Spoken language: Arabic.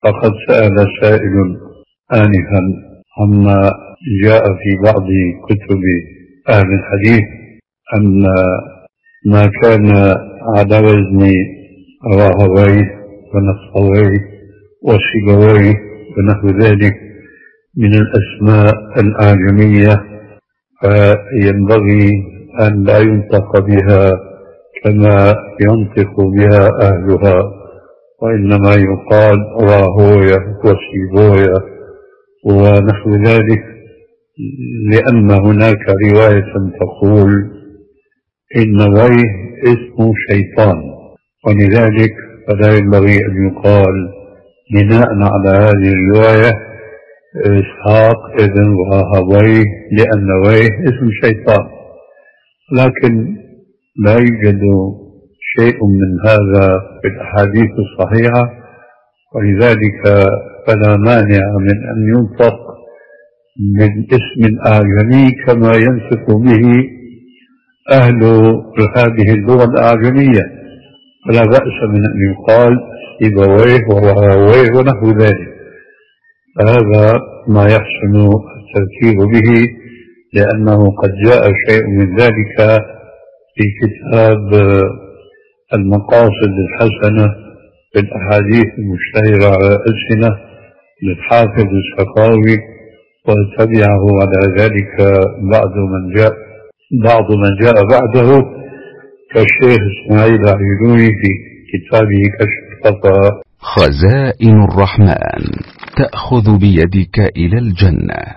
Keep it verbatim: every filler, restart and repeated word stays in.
فقد سأل سائل آنفا عما جاء في بعض كتب أهل الحديث أن ما كان على وزن راهويه ونصفويه وسيبويه ونحو ذلك من الأسماء الأعجمية فينبغي أن لا ينطق بها كما ينطق بها أهلها، وإنما يقال راهويه وسيبويه ونحو ذلك، لأن هناك رواية تقول إن ويه اسم شيطان، ولذلك فلا ينبغي أن يقال بناء على هذه الرواية إسحاق ابن راهويه، لأن ويه اسم شيطان. لكن لا يوجد شيء من هذا في الأحاديث الصحيحة، ولذلك فلا مانع من أن ينطق من اسم أعجمي كما ينطق به أهل هذه اللغة الأعجمية، فلا بأس من أن يقال سيبويه وراهويه ونحو ذلك، فهذا ما يحسن التذكير به، لأنه قد جاء شيء من ذلك في كتاب المقاصد الحسنة في الأحاديث المشتهرة على الألسنة للحافظ السخاوي، وتبعه على ذلك بعض من جاء بعض من جاء بعده كالشيخ إسماعيل عيلوي في كتابه كشف الخفاء. خزائن الرحمن تأخذ بيدك إلى الجنة.